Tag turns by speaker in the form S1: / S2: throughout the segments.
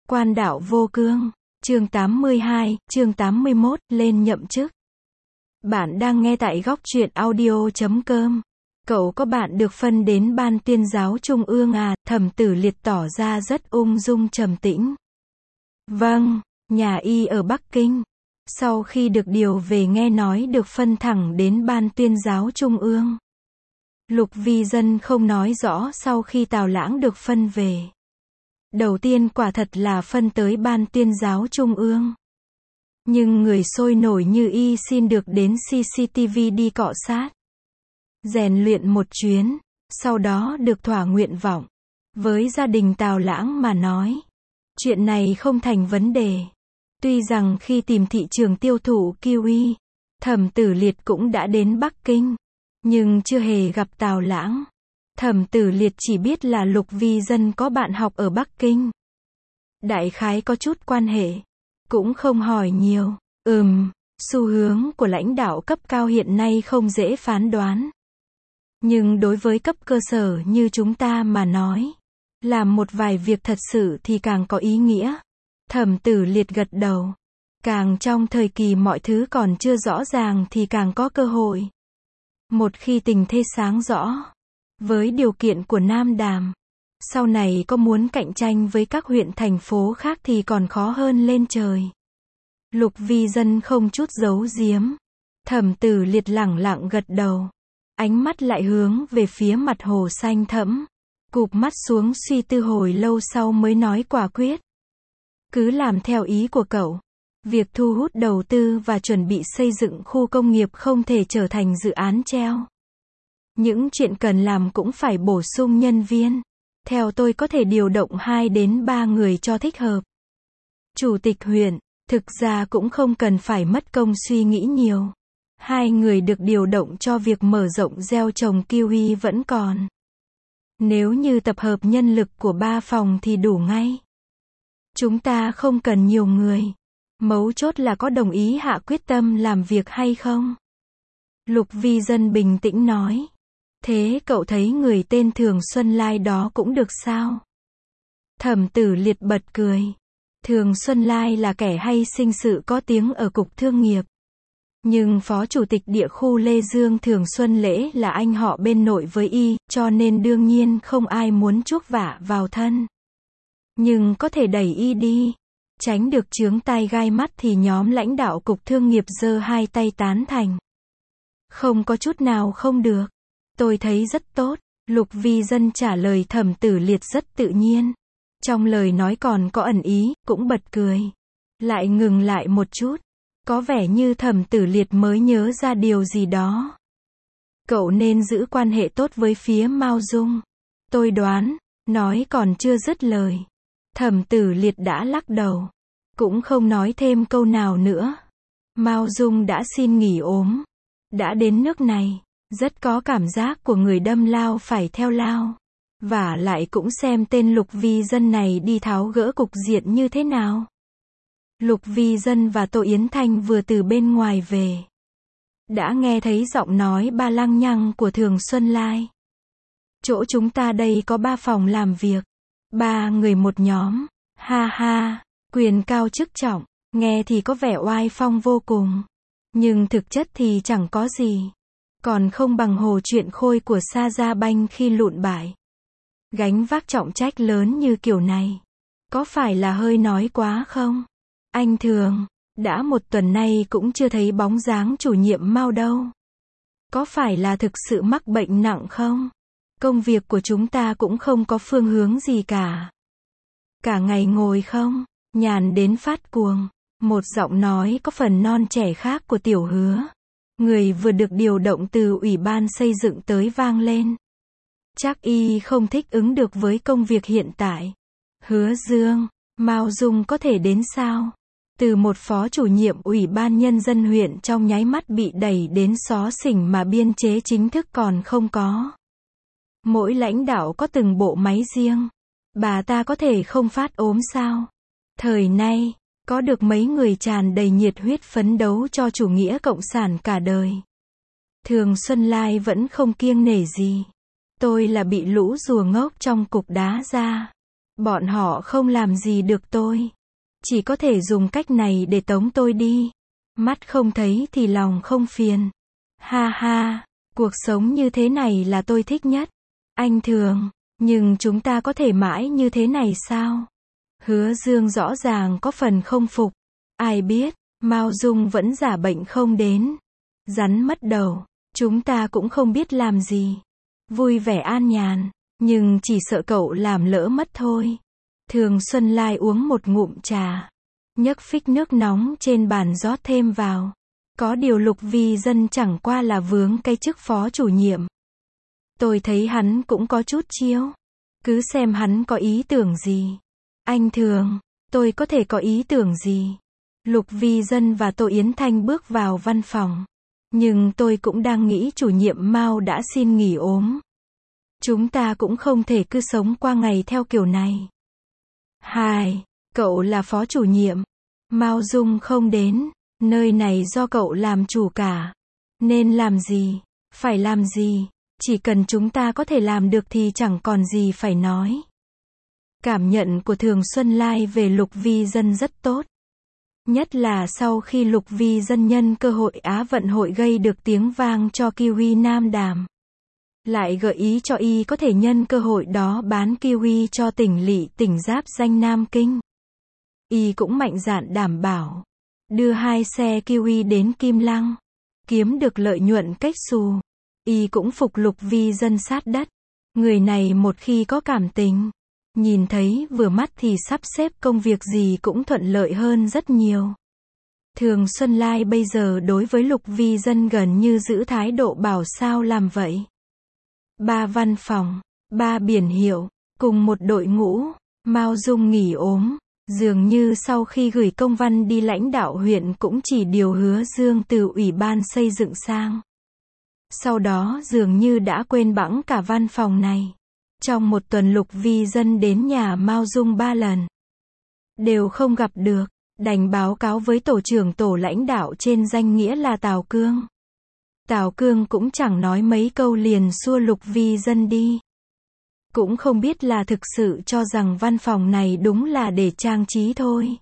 S1: Quan đạo vô cương, chương 82, chương 81, lên nhậm chức. Bạn đang nghe tại góc truyện audio.com. Cậu có bạn được phân đến Ban Tuyên giáo Trung ương à? Thẩm Tử Liệt tỏ ra rất ung dung trầm tĩnh. Vâng, nhà y ở Bắc Kinh. Sau khi được điều về nghe nói được phân thẳng đến Ban Tuyên giáo Trung ương. Lục Vi Dân không nói rõ sau khi Tào Lãng được phân về. Đầu tiên quả thật là phân tới Ban Tuyên giáo Trung ương. Nhưng người sôi nổi như y xin được đến CCTV đi cọ sát. Rèn luyện một chuyến, sau đó được thỏa nguyện vọng. Với gia đình Tào Lãng mà nói, chuyện này không thành vấn đề. Tuy rằng khi tìm thị trường tiêu thụ kiwi, Thẩm Tử Liệt cũng đã đến Bắc Kinh, nhưng chưa hề gặp Tào Lãng. Thẩm Tử Liệt chỉ biết là Lục Vi Dân có bạn học ở Bắc Kinh. Đại khái có chút quan hệ. Cũng không hỏi nhiều. Xu hướng của lãnh đạo cấp cao hiện nay không dễ phán đoán. Nhưng đối với cấp cơ sở như chúng ta mà nói, làm một vài việc thật sự thì càng có ý nghĩa. Thẩm Tử Liệt gật đầu. Càng trong thời kỳ mọi thứ còn chưa rõ ràng thì càng có cơ hội. Một khi tình thế sáng rõ, với điều kiện của Nam Đàm, sau này có muốn cạnh tranh với các huyện thành phố khác thì còn khó hơn lên trời. Lục Vi Dân không chút giấu giếm. Thẩm Tử Liệt lẳng lặng gật đầu. Ánh mắt lại hướng về phía mặt hồ xanh thẫm. Cụp mắt xuống suy tư hồi lâu sau mới nói quả quyết. Cứ làm theo ý của cậu. Việc thu hút đầu tư và chuẩn bị xây dựng khu công nghiệp không thể trở thành dự án treo. Những chuyện cần làm cũng phải bổ sung nhân viên. Theo tôi có thể điều động 2 đến 3 người cho thích hợp. Chủ tịch huyện, thực ra cũng không cần phải mất công suy nghĩ nhiều. 2 người được điều động cho việc mở rộng gieo trồng kiwi vẫn còn. Nếu như tập hợp nhân lực của 3 phòng thì đủ ngay. Chúng ta không cần nhiều người. Mấu chốt là có đồng ý hạ quyết tâm làm việc hay không? Lục Vi Dân bình tĩnh nói. Thế cậu thấy người tên Thường Xuân Lai đó cũng được sao? Thẩm Tử Liệt bật cười. Thường Xuân Lai là kẻ hay sinh sự có tiếng ở Cục Thương nghiệp. Nhưng Phó Chủ tịch Địa khu Lê Dương Thường Xuân Lễ là anh họ bên nội với y, cho nên đương nhiên không ai muốn chuốc vả vào thân. Nhưng có thể đẩy y đi. Tránh được chướng tai gai mắt thì nhóm lãnh đạo Cục Thương nghiệp giơ 2 tay tán thành. Không có chút nào không được. Tôi thấy rất tốt. Lục Vi Dân trả lời Thẩm Tử Liệt rất tự nhiên. Trong lời nói còn có ẩn ý, cũng bật cười. Lại ngừng lại một chút. Có vẻ như Thẩm Tử Liệt mới nhớ ra điều gì đó. Cậu nên giữ quan hệ tốt với phía Mao Dung. Tôi đoán, nói còn chưa dứt lời. Thẩm Tử Liệt đã lắc đầu. Cũng không nói thêm câu nào nữa. Mao Dung đã xin nghỉ ốm. Đã đến nước này. Rất có cảm giác của người đâm lao phải theo lao. Và lại cũng xem tên Lục Vi Dân này đi tháo gỡ cục diện như thế nào. Lục Vi Dân và Tô Yến Thanh vừa từ bên ngoài về. Đã nghe thấy giọng nói ba lăng nhăng của Thường Xuân Lai. Chỗ chúng ta đây có 3 phòng làm việc. 3 người một nhóm. Ha ha, quyền cao chức trọng. Nghe thì có vẻ oai phong vô cùng. Nhưng thực chất thì chẳng có gì. Còn không bằng hồ chuyện khôi của Sa Gia Banh khi lụn bại. Gánh vác trọng trách lớn như kiểu này. Có phải là hơi nói quá không? Anh Thường, đã 1 tuần nay cũng chưa thấy bóng dáng chủ nhiệm Mao đâu. Có phải là thực sự mắc bệnh nặng không? Công việc của chúng ta cũng không có phương hướng gì cả. Cả ngày ngồi không, nhàn đến phát cuồng. Một giọng nói có phần non trẻ khác của Tiểu Hứa. Người vừa được điều động từ Ủy ban xây dựng tới vang lên. Chắc y không thích ứng được với công việc hiện tại. Hứa Dương, Mao Dung có thể đến sao? Từ một phó chủ nhiệm Ủy ban Nhân dân huyện trong nháy mắt bị đẩy đến xó xỉnh mà biên chế chính thức còn không có. Mỗi lãnh đạo có từng bộ máy riêng. Bà ta có thể không phát ốm sao? Thời nay, có được mấy người tràn đầy nhiệt huyết phấn đấu cho chủ nghĩa cộng sản cả đời. Thường Xuân Lai vẫn không kiêng nể gì. Tôi là bị lũ rùa ngốc trong cục đá ra. Bọn họ không làm gì được tôi. Chỉ có thể dùng cách này để tống tôi đi. Mắt không thấy thì lòng không phiền. Ha ha, cuộc sống như thế này là tôi thích nhất. Anh Thường, nhưng chúng ta có thể mãi như thế này sao? Hứa Dương rõ ràng có phần không phục. Ai biết, Mao Dung vẫn giả bệnh không đến. Rắn mất đầu, chúng ta cũng không biết làm gì. Vui vẻ an nhàn, nhưng chỉ sợ cậu làm lỡ mất thôi. Thường Xuân Lai uống một ngụm trà, nhấc phích nước nóng trên bàn rót thêm vào. Có điều Lục Vi Dân chẳng qua là vướng cái chức phó chủ nhiệm. Tôi thấy hắn cũng có chút chiêu. Cứ xem hắn có ý tưởng gì. Anh Thường, tôi có thể có ý tưởng gì? Lục Vi Dân và Tô Yến Thanh bước vào văn phòng. Nhưng tôi cũng đang nghĩ chủ nhiệm Mao đã xin nghỉ ốm. Chúng ta cũng không thể cứ sống qua ngày theo kiểu này. Hai, cậu là phó chủ nhiệm. Mao Dung không đến. Nơi này do cậu làm chủ cả. Nên làm gì? Phải làm gì? Chỉ cần chúng ta có thể làm được thì chẳng còn gì phải nói. Cảm nhận của Thường Xuân Lai về Lục Vi Dân rất tốt. Nhất là sau khi Lục Vi Dân nhân cơ hội Á vận hội gây được tiếng vang cho kiwi Nam Đàm. Lại gợi ý cho y có thể nhân cơ hội đó bán kiwi cho tỉnh lỵ tỉnh giáp danh Nam Kinh. Y cũng mạnh dạn đảm bảo. Đưa 2 xe kiwi đến Kim Lăng. Kiếm được lợi nhuận cách xù. Y cũng phục Lục Vi Dân sát đất. Người này một khi có cảm tình. Nhìn thấy vừa mắt thì sắp xếp công việc gì cũng thuận lợi hơn rất nhiều. Thường Xuân Lai bây giờ đối với Lục Vi Dân gần như giữ thái độ bảo sao làm vậy. 3 văn phòng, 3 biển hiệu, cùng một đội ngũ. Mao Dung nghỉ ốm. Dường như sau khi gửi công văn đi lãnh đạo huyện cũng chỉ điều Hứa Dương từ Ủy ban xây dựng sang. Sau đó dường như đã quên bẵng cả văn phòng này. Trong một tuần Lục Vi Dân đến nhà Mao Dung 3 lần. Đều không gặp được, đành báo cáo với tổ trưởng tổ lãnh đạo trên danh nghĩa là Tào Cương. Tào Cương cũng chẳng nói mấy câu liền xua Lục Vi Dân đi. Cũng không biết là thực sự cho rằng văn phòng này đúng là để trang trí thôi.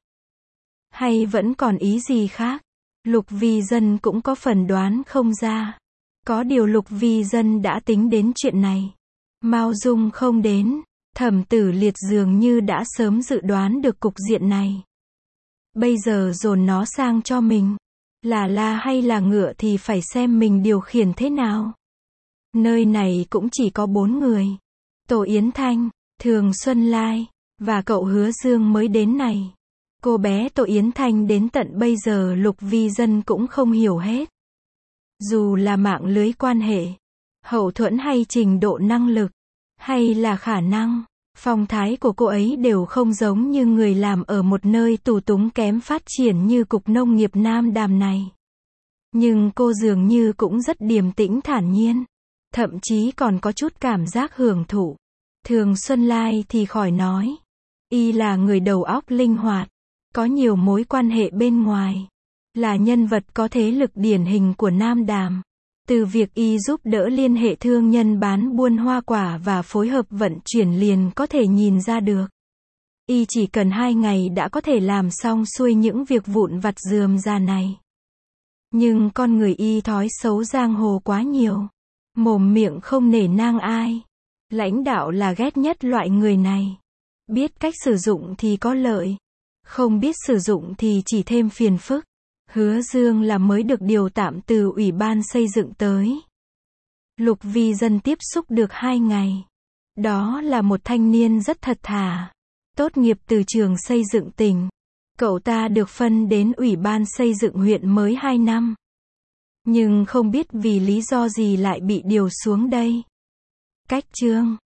S1: Hay vẫn còn ý gì khác. Lục Vi Dân cũng có phần đoán không ra. Có điều Lục Vi Dân đã tính đến chuyện này. Mao Dung không đến. Thẩm Tử Liệt dường như đã sớm dự đoán được cục diện này. Bây giờ dồn nó sang cho mình. Là la hay là ngựa thì phải xem mình điều khiển thế nào. Nơi này cũng chỉ có 4 người. Tô Yến Thanh, Thường Xuân Lai, và cậu Hứa Dương mới đến này. Cô bé Tô Yến Thanh đến tận bây giờ Lục Vi Dân cũng không hiểu hết. Dù là mạng lưới quan hệ, hậu thuẫn hay trình độ năng lực, hay là khả năng, phong thái của cô ấy đều không giống như người làm ở một nơi tù túng kém phát triển như Cục Nông nghiệp Nam Đàm này. Nhưng cô dường như cũng rất điềm tĩnh thản nhiên. Thậm chí còn có chút cảm giác hưởng thụ. Thường Xuân Lai thì khỏi nói. Y là người đầu óc linh hoạt. Có nhiều mối quan hệ bên ngoài. Là nhân vật có thế lực điển hình của Nam Đàm. Từ việc y giúp đỡ liên hệ thương nhân bán buôn hoa quả và phối hợp vận chuyển liền có thể nhìn ra được. Y chỉ cần 2 ngày đã có thể làm xong xuôi những việc vụn vặt rườm rà này. Nhưng con người y thói xấu giang hồ quá nhiều. Mồm miệng không nể nang ai. Lãnh đạo là ghét nhất loại người này. Biết cách sử dụng thì có lợi. Không biết sử dụng thì chỉ thêm phiền phức. Hứa Dương là mới được điều tạm từ Ủy ban xây dựng tới. Lục Vi Dân tiếp xúc được 2 ngày. Đó là một thanh niên rất thật thà. Tốt nghiệp từ trường xây dựng tỉnh. Cậu ta được phân đến Ủy ban xây dựng huyện mới 2 năm. Nhưng không biết vì lý do gì lại bị điều xuống đây. Cách chương